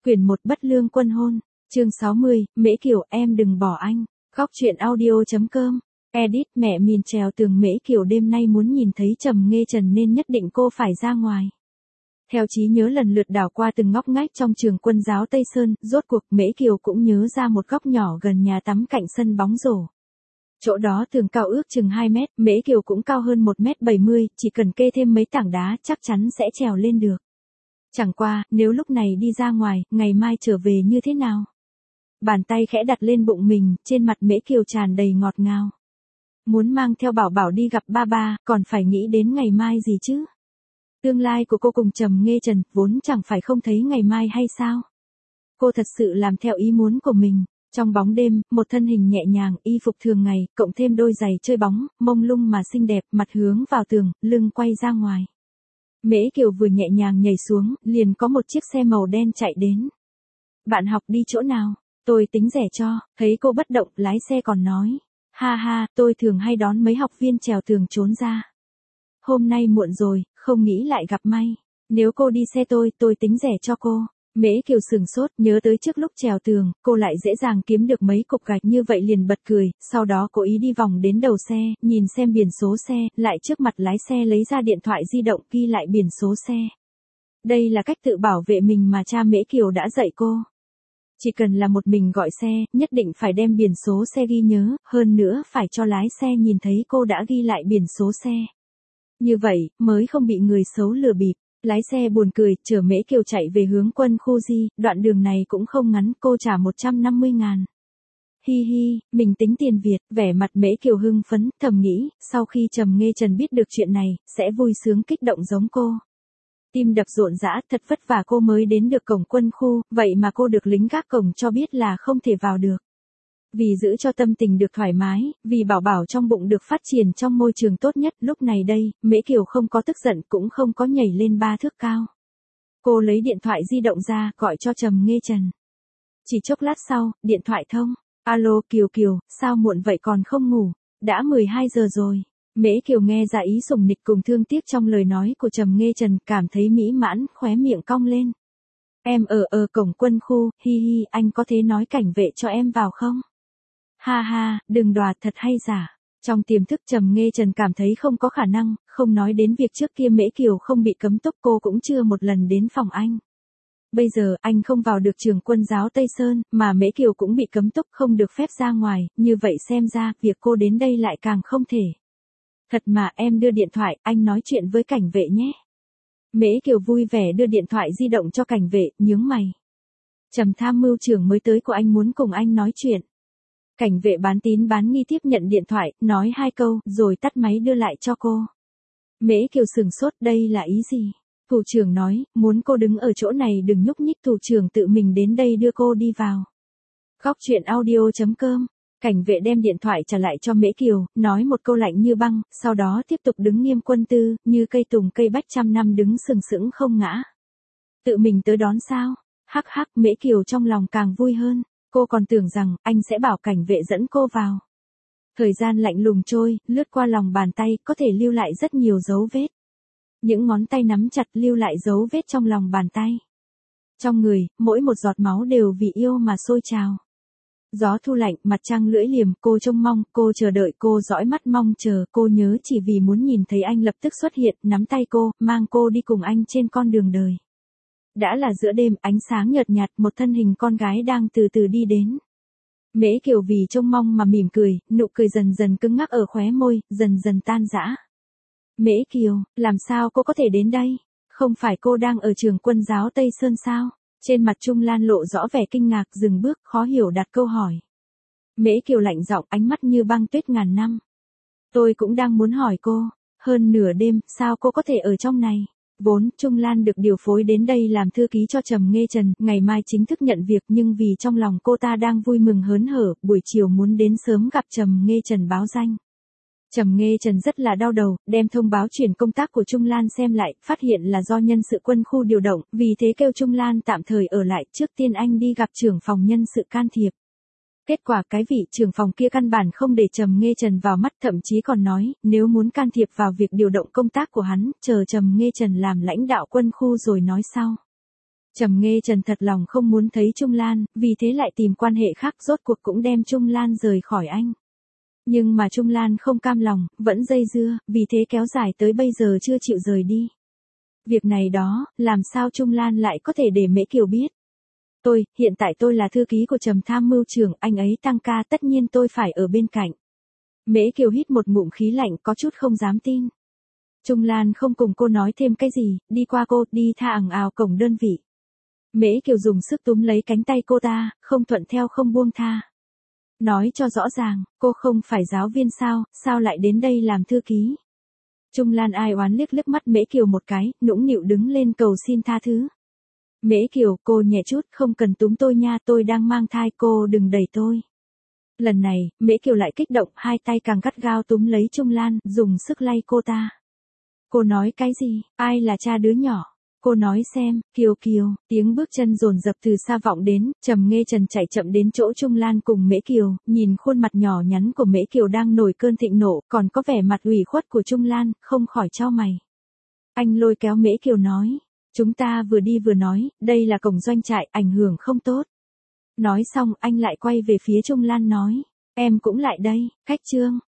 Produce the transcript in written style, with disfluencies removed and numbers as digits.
Quyển 1 Bất lương quân hôn, chương 60, Mễ Kiều em đừng bỏ anh. Góc truyện audio.com. Edit mẹ miền trèo tường Mễ Kiều đêm nay muốn nhìn thấy Trầm Nghê Trần nên nhất định cô phải ra ngoài. Theo trí nhớ lần lượt đảo qua từng ngóc ngách trong trường Quân giáo Tây Sơn, rốt cuộc Mễ Kiều cũng nhớ ra một góc nhỏ gần nhà tắm cạnh sân bóng rổ. Chỗ đó tường cao ước chừng 2 mét, Mễ Kiều cũng cao hơn 1m70, chỉ cần kê thêm mấy tảng đá chắc chắn sẽ trèo lên được. Chẳng qua, nếu lúc này đi ra ngoài, ngày mai trở về như thế nào? Bàn tay khẽ đặt lên bụng mình, trên mặt Mễ Kiều tràn đầy ngọt ngào. Muốn mang theo Bảo Bảo đi gặp ba ba, còn phải nghĩ đến ngày mai gì chứ? Tương lai của cô cùng Trầm Nghê Trần, vốn chẳng phải không thấy ngày mai hay sao? Cô thật sự làm theo ý muốn của mình. Trong bóng đêm, một thân hình nhẹ nhàng, y phục thường ngày, cộng thêm đôi giày chơi bóng, mông lung mà xinh đẹp, mặt hướng vào tường, lưng quay ra ngoài. Mễ Kiều vừa nhẹ nhàng nhảy xuống, liền có một chiếc xe màu đen chạy đến. Bạn học đi chỗ nào? Tôi tính rẻ cho. Thấy cô bất động, lái xe còn nói. Ha ha, tôi thường hay đón mấy học viên trèo tường trốn ra. Hôm nay muộn rồi, không nghĩ lại gặp may. Nếu cô đi xe tôi tính rẻ cho cô. Mễ Kiều sừng sốt, nhớ tới trước lúc trèo tường, cô lại dễ dàng kiếm được mấy cục gạch như vậy liền bật cười, sau đó cố ý đi vòng đến đầu xe, nhìn xem biển số xe, lại trước mặt lái xe lấy ra điện thoại di động ghi lại biển số xe. Đây là cách tự bảo vệ mình mà cha Mễ Kiều đã dạy cô. Chỉ cần là một mình gọi xe, nhất định phải đem biển số xe ghi nhớ, hơn nữa phải cho lái xe nhìn thấy cô đã ghi lại biển số xe. Như vậy, mới không bị người xấu lừa bịp. Lái xe buồn cười, chở Mễ Kiều chạy về hướng Quân khu Di, đoạn đường này cũng không ngắn, cô trả 150.000. Hi hi, mình tính tiền Việt, vẻ mặt Mễ Kiều hưng phấn, thầm nghĩ, sau khi Trầm Nghê Trần biết được chuyện này, sẽ vui sướng kích động giống cô. Tim đập rộn rã, thật vất vả cô mới đến được cổng quân khu, vậy mà cô được lính gác cổng cho biết là không thể vào được. Vì giữ cho tâm tình được thoải mái, vì Bảo Bảo trong bụng được phát triển trong môi trường tốt nhất, lúc này đây, Mễ Kiều không có tức giận cũng không có nhảy lên 3 thước cao. Cô lấy điện thoại di động ra, gọi cho Trầm Nghê Trần. Chỉ chốc lát sau, điện thoại thông. Alo Kiều Kiều, sao muộn vậy còn không ngủ? Đã 12 giờ rồi. Mễ Kiều nghe ra ý sủng nịch cùng thương tiếc trong lời nói của Trầm Nghê Trần, cảm thấy mỹ mãn, khóe miệng cong lên. Em ở cổng quân khu, hi hi, anh có thể nói cảnh vệ cho em vào không? Ha ha, đừng đùa, thật hay giả. Trong tiềm thức Trầm Nghê Trần cảm thấy không có khả năng, không nói đến việc trước kia Mễ Kiều không bị cấm túc, cô cũng chưa một lần đến phòng anh. Bây giờ anh không vào được trường Quân giáo Tây Sơn, mà Mễ Kiều cũng bị cấm túc không được phép ra ngoài, như vậy xem ra việc cô đến đây lại càng không thể. Thật mà, em đưa điện thoại, anh nói chuyện với cảnh vệ nhé. Mễ Kiều vui vẻ đưa điện thoại di động cho cảnh vệ, nhướng mày. Trầm tham mưu trưởng mới tới của anh muốn cùng anh nói chuyện. Cảnh vệ bán tín bán nghi tiếp nhận điện thoại, nói 2 câu, rồi tắt máy đưa lại cho cô. Mễ Kiều sừng sốt, đây là ý gì? Thủ trưởng nói, muốn cô đứng ở chỗ này đừng nhúc nhích, thủ trưởng tự mình đến đây đưa cô đi vào. Góc truyện audio.com. Cảnh vệ đem điện thoại trả lại cho Mễ Kiều, nói một câu lạnh như băng, sau đó tiếp tục đứng nghiêm quân tư, như cây tùng cây bách trăm năm đứng sừng sững không ngã. Tự mình tới đón sao? Hắc hắc, Mễ Kiều trong lòng càng vui hơn. Cô còn tưởng rằng, anh sẽ bảo cảnh vệ dẫn cô vào. Thời gian lạnh lùng trôi, lướt qua lòng bàn tay, có thể lưu lại rất nhiều dấu vết. Những ngón tay nắm chặt lưu lại dấu vết trong lòng bàn tay. Trong người, mỗi một giọt máu đều vì yêu mà sôi trào. Gió thu lạnh, mặt trăng lưỡi liềm, cô trông mong, cô chờ đợi, cô dõi mắt mong chờ, cô nhớ chỉ vì muốn nhìn thấy anh lập tức xuất hiện, nắm tay cô, mang cô đi cùng anh trên con đường đời. Đã là giữa đêm, ánh sáng nhợt nhạt, một thân hình con gái đang từ từ đi đến. Mễ Kiều vì trông mong mà mỉm cười, nụ cười dần dần cứng ngắc ở khóe môi, dần dần tan rã. Mễ Kiều, làm sao cô có thể đến đây? Không phải cô đang ở trường Quân giáo Tây Sơn sao? Trên mặt Trung Lan lộ rõ vẻ kinh ngạc, dừng bước, khó hiểu đặt câu hỏi. Mễ Kiều lạnh giọng, ánh mắt như băng tuyết ngàn năm. Tôi cũng đang muốn hỏi cô, hơn nửa đêm, sao cô có thể ở trong này? Vốn, Trung Lan được điều phối đến đây làm thư ký cho Trầm Nghê Trần, ngày mai chính thức nhận việc, nhưng vì trong lòng cô ta đang vui mừng hớn hở, buổi chiều muốn đến sớm gặp Trầm Nghê Trần báo danh. Trầm Nghê Trần rất là đau đầu, đem thông báo chuyển công tác của Trung Lan xem lại, phát hiện là do nhân sự quân khu điều động, vì thế kêu Trung Lan tạm thời ở lại, trước tiên anh đi gặp trưởng phòng nhân sự can thiệp. Kết quả cái vị trưởng phòng kia căn bản không để Trầm Nghê Trần vào mắt, thậm chí còn nói, nếu muốn can thiệp vào việc điều động công tác của hắn, chờ Trầm Nghê Trần làm lãnh đạo quân khu rồi nói sau. Trầm Nghê Trần thật lòng không muốn thấy Trung Lan, vì thế lại tìm quan hệ khác, rốt cuộc cũng đem Trung Lan rời khỏi anh. Nhưng mà Trung Lan không cam lòng, vẫn dây dưa, vì thế kéo dài tới bây giờ chưa chịu rời đi. Việc này đó, làm sao Trung Lan lại có thể để Mễ Kiều biết? Hiện tại tôi là thư ký của Trầm tham mưu trưởng, anh ấy tăng ca tất nhiên tôi phải ở bên cạnh. Mễ Kiều hít một ngụm khí lạnh, có chút không dám tin. Trung Lan không cùng cô nói thêm cái gì, đi qua cô, đi tha ằng ào cổng đơn vị. Mễ Kiều dùng sức túm lấy cánh tay cô ta, không thuận theo không buông tha. Nói cho rõ ràng, cô không phải giáo viên sao lại đến đây làm thư ký? Trung Lan ai oán liếc mắt Mễ Kiều một cái, nũng nịu đứng lên cầu xin tha thứ. Mễ Kiều, cô nhẹ chút, không cần túm tôi nha, tôi đang mang thai, cô đừng đẩy tôi. Lần này, Mễ Kiều lại kích động, hai tay càng gắt gao túm lấy Trung Lan, dùng sức lay cô ta. Cô nói cái gì, ai là cha đứa nhỏ? Cô nói xem, Kiều Kiều, tiếng bước chân dồn dập từ xa vọng đến, Trầm Nghê Trần chạy chậm đến chỗ Trung Lan cùng Mễ Kiều, nhìn khuôn mặt nhỏ nhắn của Mễ Kiều đang nổi cơn thịnh nộ, còn có vẻ mặt ủy khuất của Trung Lan, không khỏi chau mày. Anh lôi kéo Mễ Kiều nói, chúng ta vừa đi vừa nói, đây là cổng doanh trại, ảnh hưởng không tốt. Nói xong, anh lại quay về phía Trung Lan nói, em cũng lại đây, khách Trương.